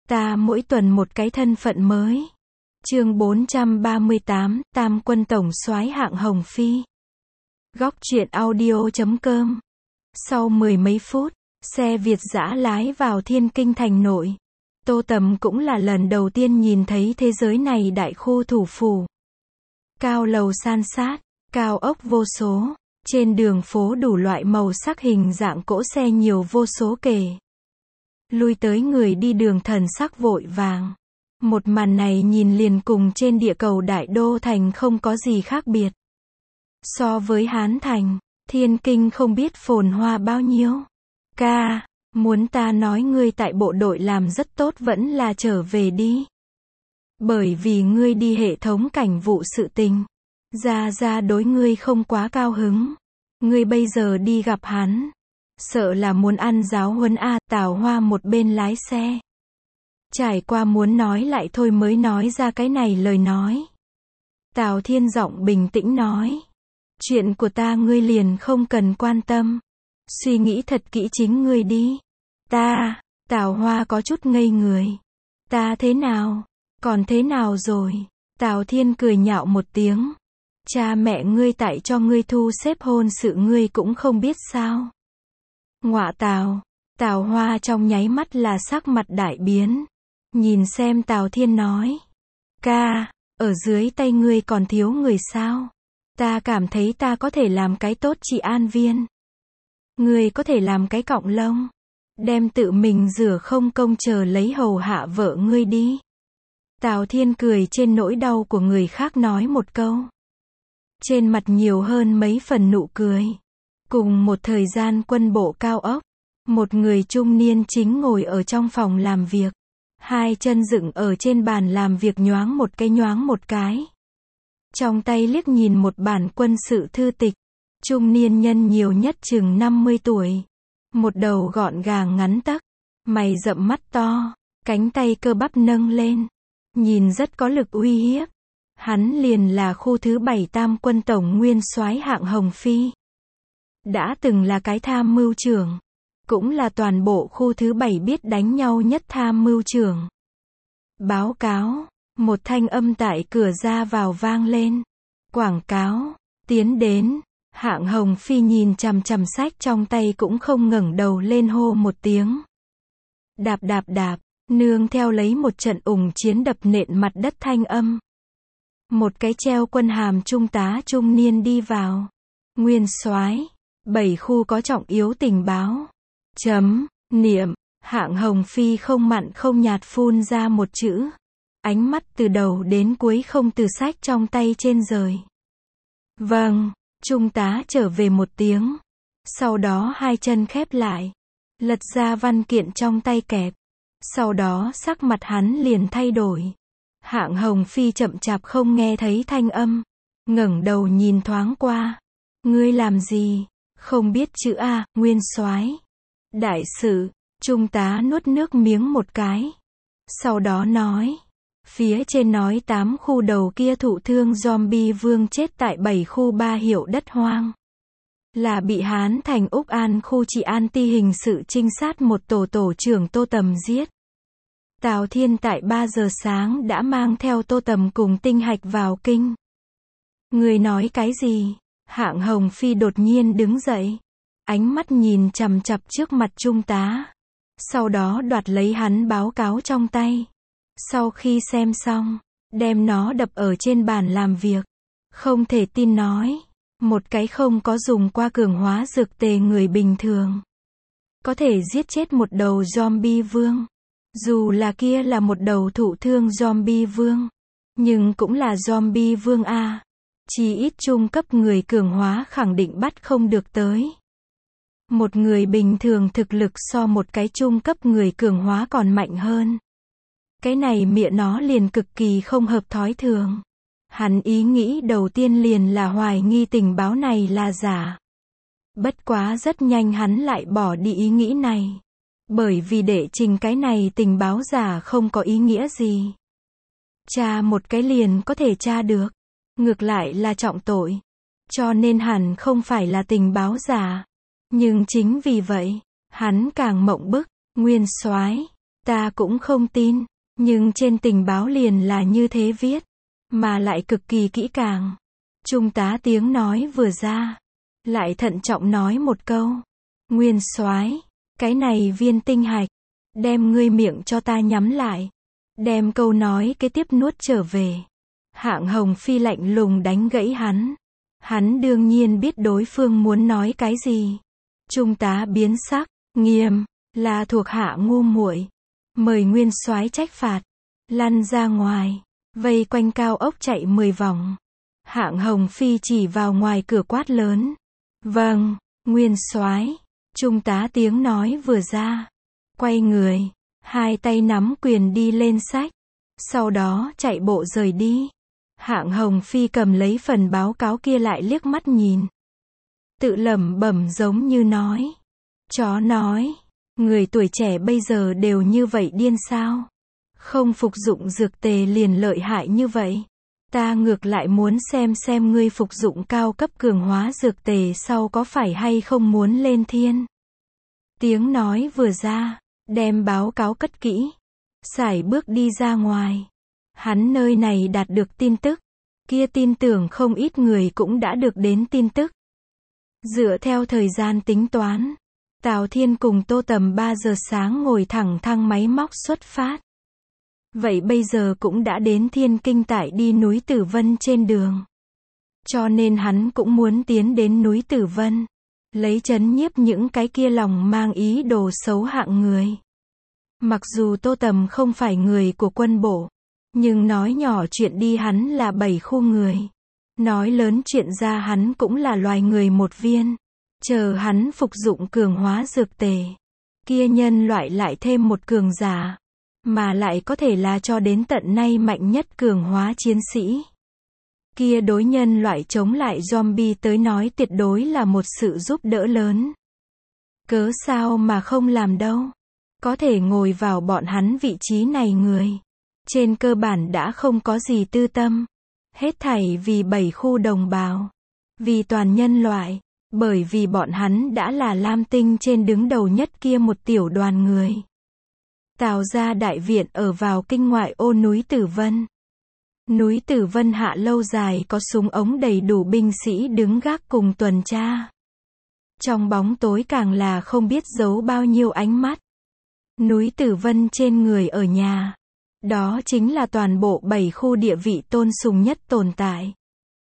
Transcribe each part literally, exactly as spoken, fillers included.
Ta mỗi tuần một cái thân phận mới. Chương bốn trăm ba mươi tám, Tam quân tổng soái hạng Hồng Phi. Góc truyện audio chấm com. Sau mười mấy phút, xe Việt dã lái vào Thiên Kinh thành nội. Tô Tầm cũng là lần đầu tiên nhìn thấy thế giới này đại khu thủ phủ. Cao lầu san sát, cao ốc vô số, trên đường phố đủ loại màu sắc hình dạng cỗ xe nhiều vô số kể. Lui tới người đi đường thần sắc vội vàng. Một màn này nhìn liền cùng trên địa cầu đại đô thành không có gì khác biệt. So với Hán Thành, Thiên Kinh không biết phồn hoa bao nhiêu. Ca, muốn ta nói ngươi tại bộ đội làm rất tốt vẫn là trở về đi. Bởi vì ngươi đi hệ thống cảnh vụ sự tình. Ra ra đối ngươi không quá cao hứng. Ngươi bây giờ đi gặp hắn. Sợ là muốn ăn giáo huấn a. Tào Hoa một bên lái xe. Trải qua muốn nói lại thôi mới nói ra cái này lời nói. Tào Thiên giọng bình tĩnh nói. Chuyện của ta ngươi liền không cần quan tâm. Suy nghĩ thật kỹ chính ngươi đi. Ta, Tào Hoa có chút ngây người. Ta thế nào? Còn thế nào rồi? Tào Thiên cười nhạo một tiếng. Cha mẹ ngươi tại cho ngươi thu xếp hôn sự ngươi cũng không biết sao? Ngọa Tào, Tào Hoa trong nháy mắt là sắc mặt đại biến. Nhìn xem Tào Thiên nói. Ca, ở dưới tay ngươi còn thiếu người sao? Ta cảm thấy ta có thể làm cái tốt trị an viên. Ngươi có thể làm cái cọng lông. Đem tự mình rửa không công chờ lấy hầu hạ vợ ngươi đi. Tào Thiên cười trên nỗi đau của người khác nói một câu. Trên mặt nhiều hơn mấy phần nụ cười. Cùng một thời gian quân bộ cao ốc. Một người trung niên chính ngồi ở trong phòng làm việc. Hai chân dựng ở trên bàn làm việc nhoáng một cái nhoáng một cái. Trong tay liếc nhìn một bản quân sự thư tịch. Trung niên nhân nhiều nhất chừng năm mươi tuổi. Một đầu gọn gàng ngắn tấc. Mày rậm mắt to. Cánh tay cơ bắp nâng lên. Nhìn rất có lực uy hiếp. Hắn liền là khu thứ bảy Tam quân tổng nguyên soái hạng Hồng Phi. Đã từng là cái tham mưu trưởng. Cũng là toàn bộ khu thứ bảy biết đánh nhau nhất tham mưu trưởng. Báo cáo, một thanh âm tại cửa ra vào vang lên. Quảng cáo, tiến đến, hạng Hồng Phi nhìn chằm chằm sách trong tay cũng không ngẩng đầu lên hô một tiếng. Đạp đạp đạp, nương theo lấy một trận ủng chiến đập nện mặt đất thanh âm. Một cái treo quân hàm trung tá trung niên đi vào. Nguyên soái, bảy khu có trọng yếu tình báo. Chấm, niệm, hạng Hồng Phi không mặn không nhạt phun ra một chữ. Ánh mắt từ đầu đến cuối không từ sách trong tay trên rời. Vâng, trung tá trở về một tiếng. Sau đó hai chân khép lại. Lật ra văn kiện trong tay kẹp. Sau đó sắc mặt hắn liền thay đổi. Hạng Hồng Phi chậm chạp không nghe thấy thanh âm. Ngẩng đầu nhìn thoáng qua. Ngươi làm gì? Không biết chữ A, nguyên soái. Đại sự, trung tá nuốt nước miếng một cái. Sau đó nói. Phía trên nói tám khu đầu kia thụ thương zombie vương chết tại bảy khu ba hiệu đất hoang. Là bị Hán Thành Úc An khu trị an ti hình sự trinh sát một tổ tổ trưởng Tô Tầm giết. Tào Thiên tại ba giờ sáng đã mang theo Tô Tầm cùng Tinh Hạch vào kinh. Người nói cái gì? Hạng Hồng Phi đột nhiên đứng dậy. Ánh mắt nhìn chằm chằm trước mặt trung tá. Sau đó đoạt lấy hắn báo cáo trong tay. Sau khi xem xong, đem nó đập ở trên bàn làm việc. Không thể tin nói. Một cái không có dùng qua cường hóa dược tề người bình thường. Có thể giết chết một đầu zombie vương. Dù là kia là một đầu thụ thương zombie vương. Nhưng cũng là zombie vương A. Chỉ ít trung cấp người cường hóa khẳng định bắt không được tới. Một người bình thường thực lực so một cái trung cấp người cường hóa còn mạnh hơn. Cái này mẹ nó liền cực kỳ không hợp thói thường. Hắn ý nghĩ đầu tiên liền là hoài nghi tình báo này là giả. Bất quá rất nhanh hắn lại bỏ đi ý nghĩ này. Bởi vì đệ trình cái này tình báo giả không có ý nghĩa gì. Tra một cái liền có thể tra được. Ngược lại là trọng tội. Cho nên hẳn không phải là tình báo giả. Nhưng chính vì vậy, hắn càng mộng bức. Nguyên soái, Ta cũng không tin, nhưng trên tình báo liền là như thế viết, mà lại cực kỳ kỹ càng. Trung tá tiếng nói vừa ra, lại thận trọng nói một câu. Nguyên soái, cái này viên tinh hạch, đem ngươi miệng cho ta nhắm lại. Đem câu nói kế tiếp nuốt trở về. Hạng Hồng Phi lạnh lùng đánh gãy hắn. Hắn đương nhiên biết đối phương muốn nói cái gì. Trung tá biến sắc, nghiêm, là thuộc hạ ngu muội, mời nguyên soái trách phạt. Lăn ra ngoài, vây quanh cao ốc chạy mười vòng. Hạng Hồng Phi chỉ vào ngoài cửa quát lớn. Vâng, nguyên soái. Trung tá tiếng nói vừa ra, quay người, hai tay nắm quyền đi lên xách, sau đó chạy bộ rời đi. Hạng Hồng Phi cầm lấy phần báo cáo kia lại liếc mắt nhìn, tự lẩm bẩm giống như nói, chó nói, người tuổi trẻ bây giờ đều như vậy điên sao? Không phục dụng dược tề liền lợi hại như vậy. Ta ngược lại muốn xem xem ngươi phục dụng cao cấp cường hóa dược tề sau có phải hay không muốn lên thiên. Tiếng nói vừa ra, đem báo cáo cất kỹ, sải bước đi ra ngoài. Hắn nơi này đạt được tin tức, kia tin tưởng không ít người cũng đã được đến tin tức. Dựa theo thời gian tính toán, Tào Thiên cùng Tô Tầm ba giờ sáng ngồi thẳng thang máy móc xuất phát. Vậy bây giờ cũng đã đến Thiên Kinh tại đi núi Tử Vân trên đường. Cho nên hắn cũng muốn tiến đến núi Tử Vân, lấy trấn nhiếp những cái kia lòng mang ý đồ xấu hạng người. Mặc dù Tô Tầm không phải người của quân bộ, nhưng nói nhỏ chuyện đi hắn là bảy khu người. Nói lớn chuyện ra hắn cũng là loài người một viên. Chờ hắn phục dụng cường hóa dược tề, kia nhân loại lại thêm một cường giả, mà lại có thể là cho đến tận nay mạnh nhất cường hóa chiến sĩ. Kia đối nhân loại chống lại zombie tới nói tuyệt đối là một sự giúp đỡ lớn. Cớ sao mà không làm đâu. Có thể ngồi vào bọn hắn vị trí này người, trên cơ bản đã không có gì tư tâm. Hết thảy vì bảy khu đồng bào, vì toàn nhân loại, bởi vì bọn hắn đã là Lam Tinh trên đứng đầu nhất kia một tiểu đoàn người. Tào gia đại viện ở vào kinh ngoại ô núi Tử Vân. Núi Tử Vân hạ lâu dài có súng ống đầy đủ binh sĩ đứng gác cùng tuần tra. Trong bóng tối càng là không biết giấu bao nhiêu ánh mắt. Núi Tử Vân trên người ở nhà. Đó chính là toàn bộ bảy khu địa vị tôn sùng nhất tồn tại.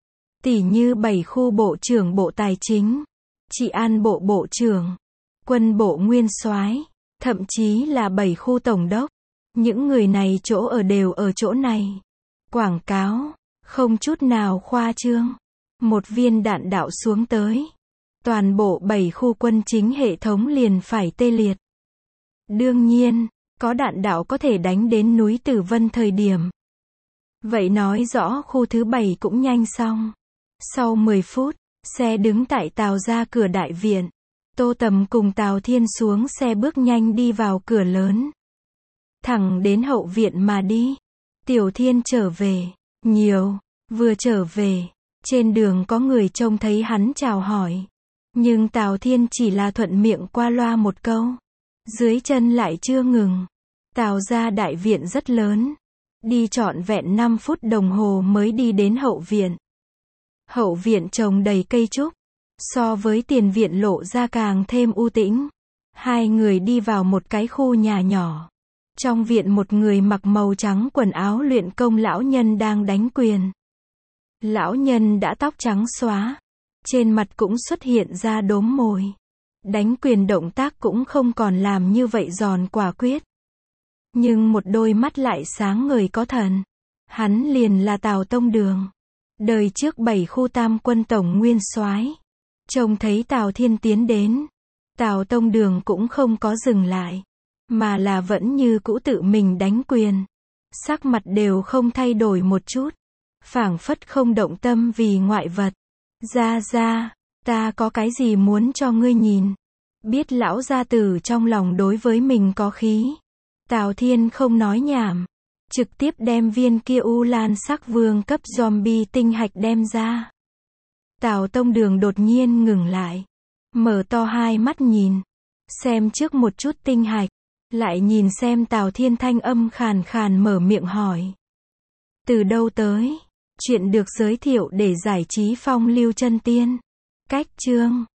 Tỉ như bảy khu bộ trưởng bộ tài chính, trị an bộ bộ trưởng, quân bộ nguyên soái, thậm chí là bảy khu tổng đốc. Những người này chỗ ở đều ở chỗ này. Quảng cáo, không chút nào khoa trương. Một viên đạn đạo xuống tới, toàn bộ bảy khu quân chính hệ thống liền phải tê liệt. Đương nhiên, có đạn đạo có thể đánh đến núi Tử Vân thời điểm. Vậy nói rõ khu thứ bảy cũng nhanh xong. Sau mười phút, xe đứng tại Tào gia cửa đại viện. Tô Tầm cùng Tào Thiên xuống xe bước nhanh đi vào cửa lớn. Thẳng đến hậu viện mà đi. Tiểu Thiên trở về, nhiều, vừa trở về, trên đường có người trông thấy hắn chào hỏi. Nhưng Tào Thiên chỉ là thuận miệng qua loa một câu. Dưới chân lại chưa ngừng. Tào gia đại viện rất lớn. Đi trọn vẹn năm phút đồng hồ mới đi đến hậu viện. Hậu viện trồng đầy cây trúc. So với tiền viện lộ ra càng thêm u tĩnh. Hai người đi vào một cái khu nhà nhỏ. Trong viện một người mặc màu trắng quần áo luyện công lão nhân đang đánh quyền. Lão nhân đã tóc trắng xóa. Trên mặt cũng xuất hiện ra đốm mồi. Đánh quyền động tác cũng không còn làm như vậy giòn quả quyết. Nhưng một đôi mắt lại sáng ngời có thần. Hắn liền là Tào Tông Đường. Đời trước bảy khu tam quân tổng nguyên soái. Trông thấy Tào Thiên tiến đến. Tào Tông Đường cũng không có dừng lại. Mà là vẫn như cũ tự mình đánh quyền. Sắc mặt đều không thay đổi một chút. Phảng phất không động tâm vì ngoại vật. Ra ra, ta có cái gì muốn cho ngươi nhìn. Biết lão gia tử trong lòng đối với mình có khí. Tào Thiên không nói nhảm. Trực tiếp đem viên kia u lan sắc vương cấp zombie tinh hạch đem ra. Tào Tông Đường đột nhiên ngừng lại. Mở to hai mắt nhìn. Xem trước một chút tinh hạch. Lại nhìn xem Tào Thiên thanh âm khàn khàn mở miệng hỏi. Từ đâu tới? Chuyện được giới thiệu để giải trí phong lưu chân tiên. Cách chương